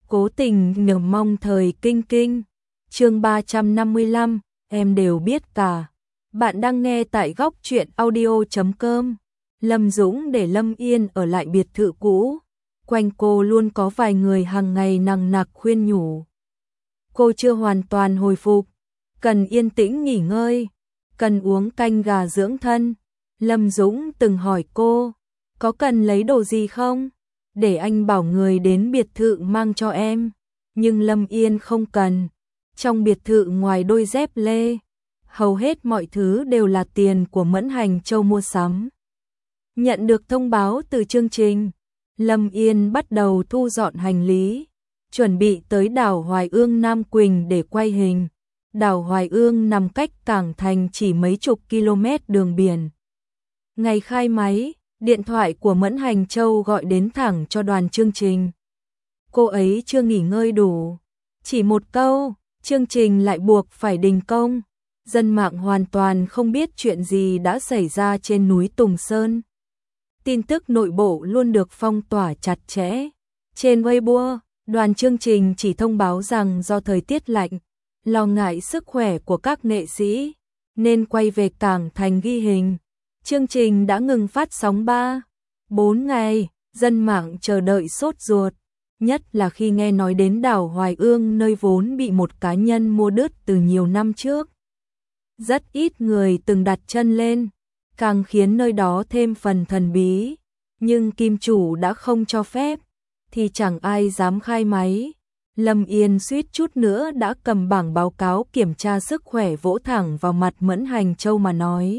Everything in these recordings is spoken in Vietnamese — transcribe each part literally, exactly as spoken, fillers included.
Cố tình nhờ mong thời kinh kinh. Chương ba trăm năm mươi lăm, em đều biết cả. Bạn đang nghe tại góc truyện audio chấm com. Lâm Dũng để Lâm Yên ở lại biệt thự cũ. Quanh cô luôn có vài người hàng ngày nằng nặc khuyên nhủ. Cô chưa hoàn toàn hồi phục, cần yên tĩnh nghỉ ngơi, cần uống canh gà dưỡng thân. Lâm Dũng từng hỏi cô, có cần lấy đồ gì không? Để anh bảo người đến biệt thự mang cho em. Nhưng Lâm Yên không cần. Trong biệt thự ngoài đôi dép lê, hầu hết mọi thứ đều là tiền của Mẫn Hành Châu mua sắm. Nhận được thông báo từ chương trình, Lâm Yên bắt đầu thu dọn hành lý, chuẩn bị tới đảo Hoài Ương Nam Quỳnh để quay hình. Đảo Hoài Ương nằm cách Cảng Thành chỉ mấy chục km đường biển. Ngày khai máy, điện thoại của Mẫn Hành Châu gọi đến thẳng cho đoàn chương trình. Cô ấy chưa nghỉ ngơi đủ. Chỉ một câu, chương trình lại buộc phải đình công. Dân mạng hoàn toàn không biết chuyện gì đã xảy ra trên núi Tùng Sơn. Tin tức nội bộ luôn được phong tỏa chặt chẽ. Trên Weibo, đoàn chương trình chỉ thông báo rằng do thời tiết lạnh, lo ngại sức khỏe của các nghệ sĩ, nên quay về Cảng Thành ghi hình. Chương trình đã ngừng phát sóng ba, bốn ngày, dân mạng chờ đợi sốt ruột, nhất là khi nghe nói đến đảo Hoài Ương nơi vốn bị một cá nhân mua đứt từ nhiều năm trước. Rất ít người từng đặt chân lên, càng khiến nơi đó thêm phần thần bí, nhưng kim chủ đã không cho phép, thì chẳng ai dám khai máy. Lâm Yên suýt chút nữa đã cầm bảng báo cáo kiểm tra sức khỏe vỗ thẳng vào mặt Mẫn Hành Châu mà nói.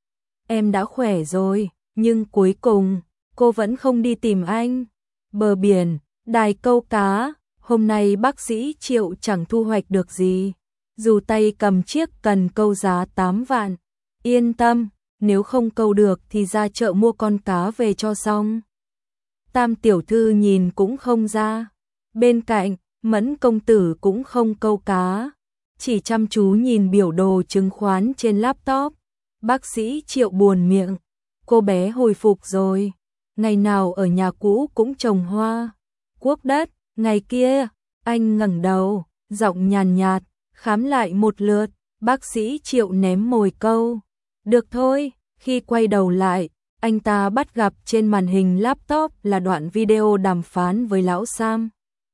Em đã khỏe rồi, nhưng cuối cùng, cô vẫn không đi tìm anh. Bờ biển, đài câu cá, hôm nay bác sĩ Triệu chẳng thu hoạch được gì. Dù tay cầm chiếc cần câu giá tám vạn. Yên tâm, nếu không câu được thì ra chợ mua con cá về cho xong. Tam tiểu thư nhìn cũng không ra. Bên cạnh, Mẫn công tử cũng không câu cá, chỉ chăm chú nhìn biểu đồ chứng khoán trên laptop. Bác sĩ Triệu buồn miệng, cô bé hồi phục rồi, ngày nào ở nhà cũ cũng trồng hoa, cuốc đất. Ngày kia, anh ngẩng đầu, giọng nhàn nhạt, khám lại một lượt. Bác sĩ Triệu ném mồi câu, được thôi. Khi quay đầu lại, anh ta bắt gặp trên màn hình laptop là đoạn video đàm phán với lão Sam.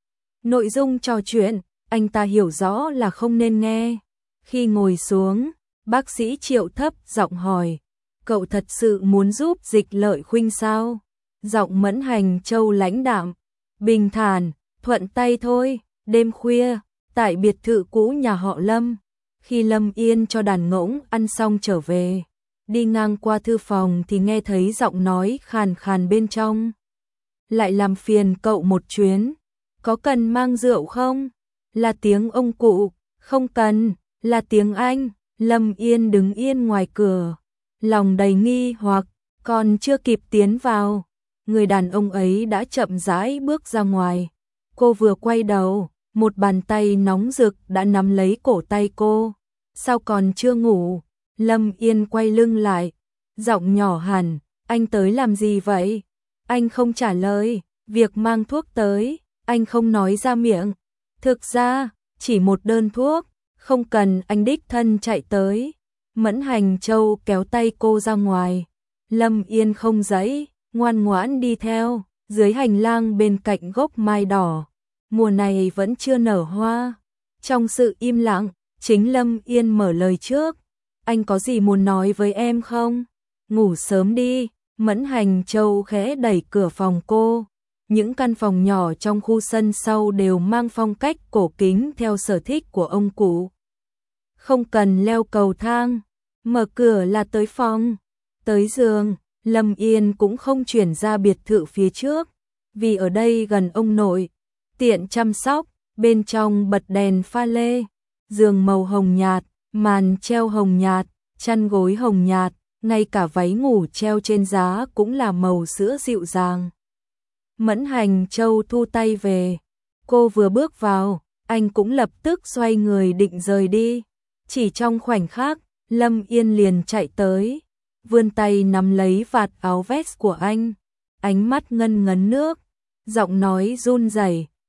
Nội dung trò chuyện, anh ta hiểu rõ là không nên nghe. Khi ngồi xuống, bác sĩ Triệu thấp giọng hỏi, cậu thật sự muốn giúp Dịch Lợi Khuynh sao? Giọng Mẫn Hành Châu lãnh đạm, bình thản, thuận tay thôi. Đêm khuya, tại biệt thự cũ nhà họ Lâm, khi Lâm Yên cho đàn ngỗng ăn xong trở về, đi ngang qua thư phòng thì nghe thấy giọng nói khàn khàn bên trong. Lại làm phiền cậu một chuyến, có cần mang rượu không? Là tiếng ông cụ. Không cần, là tiếng anh. Lâm Yên đứng yên ngoài cửa, lòng đầy nghi hoặc, còn chưa kịp tiến vào, người đàn ông ấy đã chậm rãi bước ra ngoài. Cô vừa quay đầu, một bàn tay nóng rực đã nắm lấy cổ tay cô. Sao còn chưa ngủ? Lâm Yên quay lưng lại, giọng nhỏ hẳn, anh tới làm gì vậy? Anh không trả lời, việc mang thuốc tới, anh không nói ra miệng. Thực ra, chỉ một đơn thuốc, không cần anh đích thân chạy tới. Mẫn Hành Châu kéo tay cô ra ngoài. Lâm Yên không giãy, ngoan ngoãn đi theo. Dưới hành lang bên cạnh gốc mai đỏ, mùa này vẫn chưa nở hoa. Trong sự im lặng, chính Lâm Yên mở lời trước. Anh có gì muốn nói với em không? Ngủ sớm đi. Mẫn Hành Châu khẽ đẩy cửa phòng cô. Những căn phòng nhỏ trong khu sân sau đều mang phong cách cổ kính theo sở thích của ông cụ. Không cần leo cầu thang, mở cửa là tới phòng, tới giường. Lâm Yên cũng không chuyển ra biệt thự phía trước, vì ở đây gần ông nội, tiện chăm sóc. Bên trong bật đèn pha lê, giường màu hồng nhạt, màn treo hồng nhạt, chăn gối hồng nhạt, ngay cả váy ngủ treo trên giá cũng là màu sữa dịu dàng. Mẫn Hành Châu thu tay về, cô vừa bước vào, anh cũng lập tức xoay người định rời đi. Chỉ trong khoảnh khắc, Lâm Yên liền chạy tới, vươn tay nắm lấy vạt áo vest của anh, ánh mắt ngân ngấn nước, giọng nói run rẩy,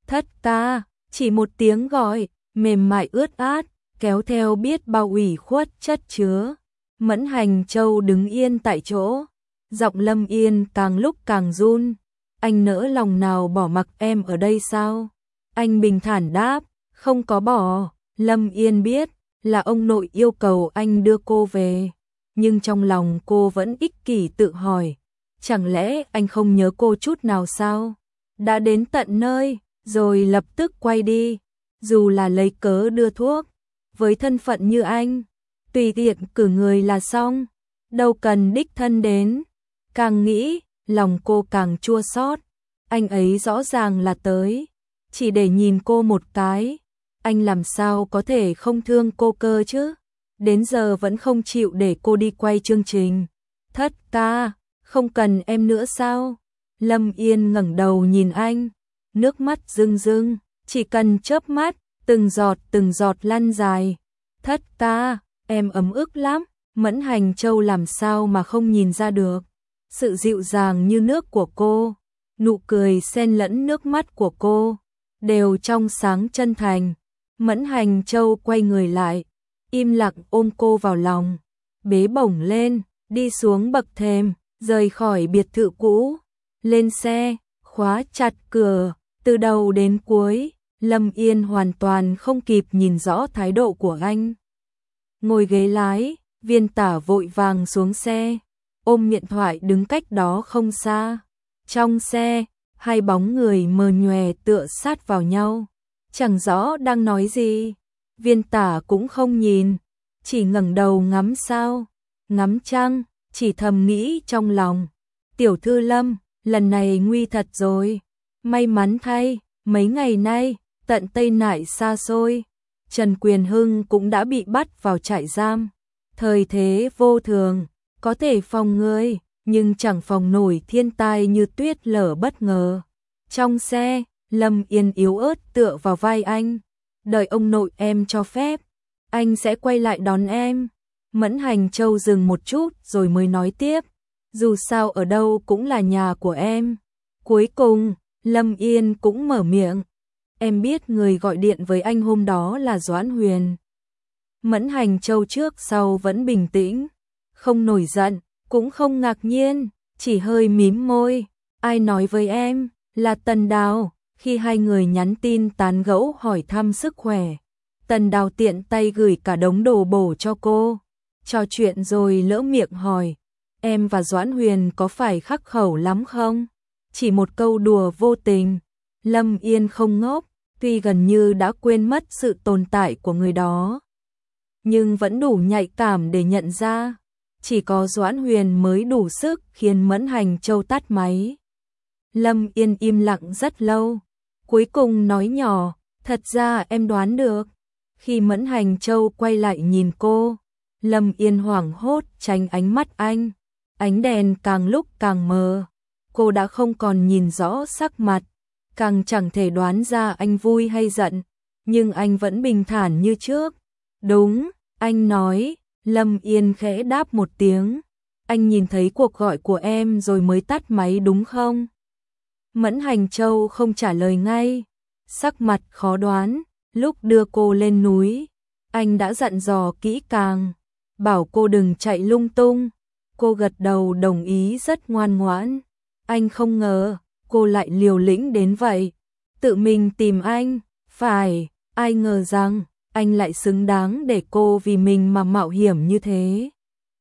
Thất ca, chỉ một tiếng gọi, mềm mại ướt át, kéo theo biết bao ủy khuất chất chứa. Mẫn Hành Châu đứng yên tại chỗ, giọng Lâm Yên càng lúc càng run. Anh nỡ lòng nào bỏ mặc em ở đây sao? Anh bình thản đáp, không có bỏ. Lâm Yên biết là ông nội yêu cầu anh đưa cô về, nhưng trong lòng cô vẫn ích kỷ tự hỏi, chẳng lẽ anh không nhớ cô chút nào sao? Đã đến tận nơi, rồi lập tức quay đi, dù là lấy cớ đưa thuốc, với thân phận như anh, tùy tiện cử người là xong, đâu cần đích thân đến. Càng nghĩ, lòng cô càng chua xót. Anh ấy rõ ràng là tới chỉ để nhìn cô một cái, anh làm sao có thể không thương cô cơ chứ? Đến giờ vẫn không chịu để cô đi quay chương trình. Thất ca, không cần em nữa sao? Lâm Yên ngẩng đầu nhìn anh, nước mắt rưng rưng, chỉ cần chớp mắt, từng giọt từng giọt lăn dài. Thất ca, em ấm ức lắm. Mẫn Hành Châu làm sao mà không nhìn ra được sự dịu dàng như nước của cô, nụ cười xen lẫn nước mắt của cô, đều trong sáng chân thành. Mẫn Hành Châu quay người lại, im lặng ôm cô vào lòng, bế bổng lên, đi xuống bậc thềm, rời khỏi biệt thự cũ, lên xe, khóa chặt cửa, từ đầu đến cuối, Lâm Yên hoàn toàn không kịp nhìn rõ thái độ của anh. Ngồi ghế lái, Viên Tả vội vàng xuống xe, ôm điện thoại đứng cách đó không xa. Trong xe, hai bóng người mờ nhòe tựa sát vào nhau, chẳng rõ đang nói gì. Viên Tả cũng không nhìn, chỉ ngẩng đầu ngắm sao, ngắm trăng, chỉ thầm nghĩ trong lòng. Tiểu thư Lâm, lần này nguy thật rồi. May mắn thay, mấy ngày nay, tận Tây Nại xa xôi, Trần Quyền Hưng cũng đã bị bắt vào trại giam. Thời thế vô thường, có thể phòng người, nhưng chẳng phòng nổi thiên tai như tuyết lở bất ngờ. Trong xe, Lâm Yên yếu ớt tựa vào vai anh. Đợi ông nội em cho phép, anh sẽ quay lại đón em. Mẫn Hành Châu dừng một chút rồi mới nói tiếp. Dù sao ở đâu cũng là nhà của em. Cuối cùng, Lâm Yên cũng mở miệng. Em biết người gọi điện với anh hôm đó là Doãn Huyền. Mẫn Hành Châu trước sau vẫn bình tĩnh, không nổi giận, cũng không ngạc nhiên, chỉ hơi mím môi. Ai nói với em? Là Tần Đào. Khi hai người nhắn tin tán gẫu hỏi thăm sức khỏe, Tần Đào tiện tay gửi cả đống đồ bổ cho cô. Trò chuyện rồi lỡ miệng hỏi, em và Doãn Huyền có phải khắc khẩu lắm không? Chỉ một câu đùa vô tình. Lâm Yên không ngốc, tuy gần như đã quên mất sự tồn tại của người đó, nhưng vẫn đủ nhạy cảm để nhận ra. Chỉ có Doãn Huyền mới đủ sức khiến Mẫn Hành Châu tắt máy. Lâm Yên im lặng rất lâu, cuối cùng nói nhỏ, thật ra em đoán được. Khi Mẫn Hành Châu quay lại nhìn cô, Lâm Yên hoảng hốt tránh ánh mắt anh. Ánh đèn càng lúc càng mờ, cô đã không còn nhìn rõ sắc mặt, càng chẳng thể đoán ra anh vui hay giận, nhưng anh vẫn bình thản như trước. Đúng, anh nói. Lâm Yên khẽ đáp một tiếng. Anh nhìn thấy cuộc gọi của em rồi mới tắt máy đúng không? Mẫn Hành Châu không trả lời ngay, sắc mặt khó đoán. Lúc đưa cô lên núi, anh đã dặn dò kỹ càng, bảo cô đừng chạy lung tung. Cô gật đầu đồng ý rất ngoan ngoãn. Anh không ngờ cô lại liều lĩnh đến vậy, tự mình tìm anh. Phải, ai ngờ rằng anh lại xứng đáng để cô vì mình mà mạo hiểm như thế.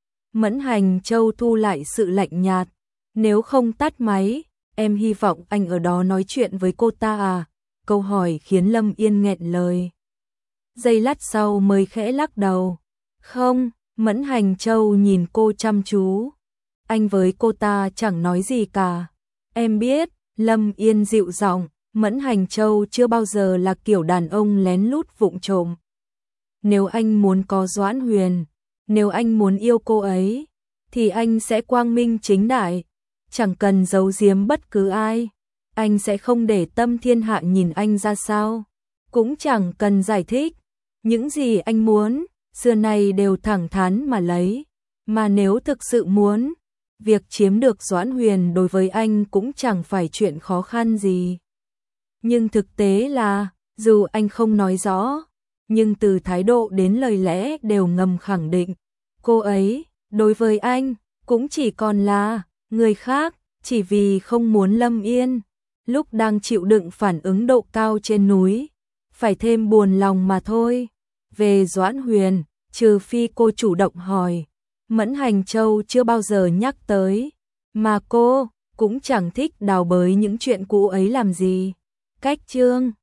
Mẫn Hành Châu thu lại sự lạnh nhạt. Nếu không tắt máy, em hy vọng anh ở đó nói chuyện với cô ta à? Câu hỏi khiến Lâm Yên nghẹn lời. Giây lát sau mới khẽ lắc đầu. Không. Mẫn Hành Châu nhìn cô chăm chú. Anh với cô ta chẳng nói gì cả. Em biết. Lâm Yên dịu giọng. Mẫn Hành Châu chưa bao giờ là kiểu đàn ông lén lút vụng trộm. Nếu anh muốn có Doãn Huyền, nếu anh muốn yêu cô ấy, thì anh sẽ quang minh chính đại, chẳng cần giấu giếm bất cứ ai. Anh sẽ không để tâm thiên hạ nhìn anh ra sao, cũng chẳng cần giải thích. Những gì anh muốn, xưa nay đều thẳng thắn mà lấy. Mà nếu thực sự muốn, việc chiếm được Doãn Huyền đối với anh cũng chẳng phải chuyện khó khăn gì. Nhưng thực tế là, dù anh không nói rõ, nhưng từ thái độ đến lời lẽ đều ngầm khẳng định, cô ấy, đối với anh, cũng chỉ còn là người khác, chỉ vì không muốn Lâm Yên, lúc đang chịu đựng phản ứng độ cao trên núi, phải thêm buồn lòng mà thôi. Về Doãn Huyền, trừ phi cô chủ động hỏi, Mẫn Hành Châu chưa bao giờ nhắc tới, mà cô cũng chẳng thích đào bới những chuyện cũ ấy làm gì. Cách chương